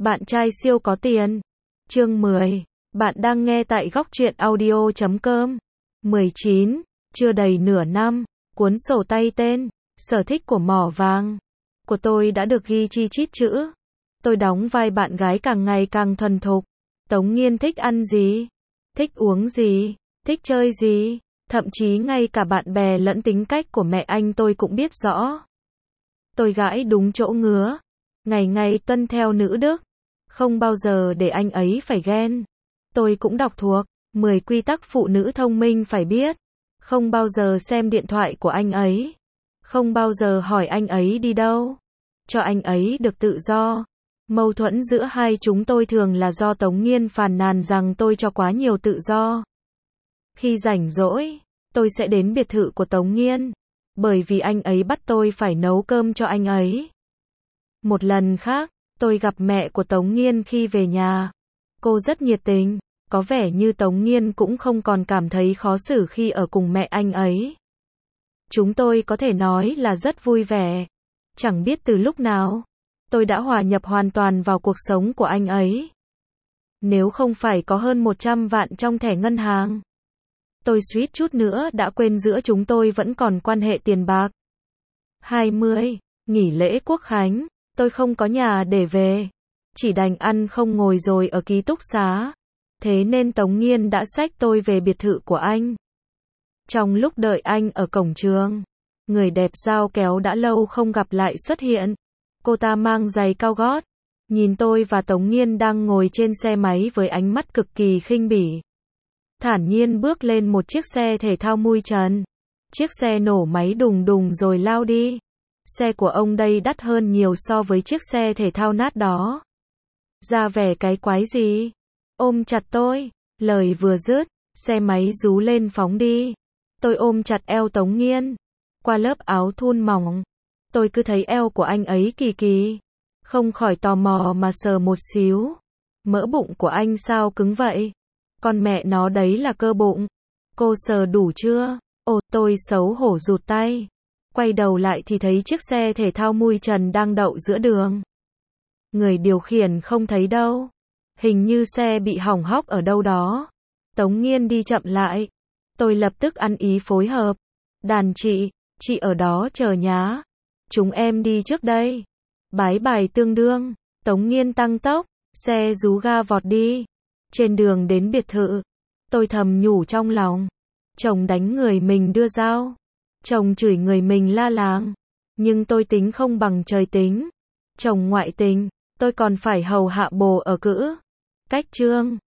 Bạn trai siêu có tiền. Chương 10. Bạn đang nghe tại góc truyện audio.com. 19. Chưa đầy nửa năm, cuốn sổ tay tên Sở thích của mỏ vàng của tôi đã được ghi chi chít chữ. Tôi đóng vai bạn gái càng ngày càng thuần thục. Tống Nghiên thích ăn gì, thích uống gì, thích chơi gì, thậm chí ngay cả bạn bè lẫn tính cách của mẹ anh tôi cũng biết rõ. Tôi gãi đúng chỗ ngứa, ngày ngày tuân theo nữ đức, không bao giờ để anh ấy phải ghen. Tôi cũng đọc thuộc 10 quy tắc phụ nữ thông minh phải biết, không bao giờ xem điện thoại của anh ấy, không bao giờ hỏi anh ấy đi đâu, cho anh ấy được tự do. Mâu thuẫn giữa hai chúng tôi thường là do Tống Nghiên phàn nàn rằng tôi cho quá nhiều tự do. Khi rảnh rỗi, tôi sẽ đến biệt thự của Tống Nghiên, bởi vì anh ấy bắt tôi phải nấu cơm cho anh ấy. Một lần khác, tôi gặp mẹ của Tống Nghiên khi về nhà. Cô rất nhiệt tình, có vẻ như Tống Nghiên cũng không còn cảm thấy khó xử khi ở cùng mẹ anh ấy. Chúng tôi có thể nói là rất vui vẻ. Chẳng biết từ lúc nào, tôi đã hòa nhập hoàn toàn vào cuộc sống của anh ấy. Nếu không phải có hơn 100 vạn trong thẻ ngân hàng, tôi suýt chút nữa đã quên giữa chúng tôi vẫn còn quan hệ tiền bạc. 20. Nghỉ lễ Quốc khánh, tôi không có nhà để về, chỉ đành ăn không ngồi rồi ở ký túc xá. Thế nên Tống Nghiên đã xách tôi về biệt thự của anh. Trong lúc đợi anh ở cổng trường, người đẹp dao kéo đã lâu không gặp lại xuất hiện. Cô ta mang giày cao gót, nhìn tôi và Tống Nghiên đang ngồi trên xe máy với ánh mắt cực kỳ khinh bỉ. Thản nhiên bước lên một chiếc xe thể thao mui trần. Chiếc xe nổ máy đùng đùng rồi lao đi. Xe của ông đây đắt hơn nhiều so với chiếc xe thể thao nát đó. Ra vẻ cái quái gì? Ôm chặt tôi. Lời vừa dứt, xe máy rú lên phóng đi. Tôi ôm chặt eo Tống Nghiên. Qua lớp áo thun mỏng, tôi cứ thấy eo của anh ấy kỳ kỳ. Không khỏi tò mò mà sờ một xíu. Mỡ bụng của anh sao cứng vậy? Con mẹ nó đấy là cơ bụng. Cô sờ đủ chưa? Ồ, tôi xấu hổ rụt tay. Quay đầu lại thì thấy chiếc xe thể thao mui trần đang đậu giữa đường. Người điều khiển không thấy đâu. Hình như xe bị hỏng hóc ở đâu đó. Tống Nghiên đi chậm lại. Tôi lập tức ăn ý phối hợp. Đàn chị ở đó chờ nhá. Chúng em đi trước đây. Bái bài tương đương. Tống Nghiên tăng tốc, xe rú ga vọt đi. Trên đường đến biệt thự, tôi thầm nhủ trong lòng. Chồng đánh người mình đưa dao. Chồng chửi người mình la làng. Nhưng tôi tính không bằng trời tính. Chồng ngoại tình, tôi còn phải hầu hạ bồ ở cữ. Cách chương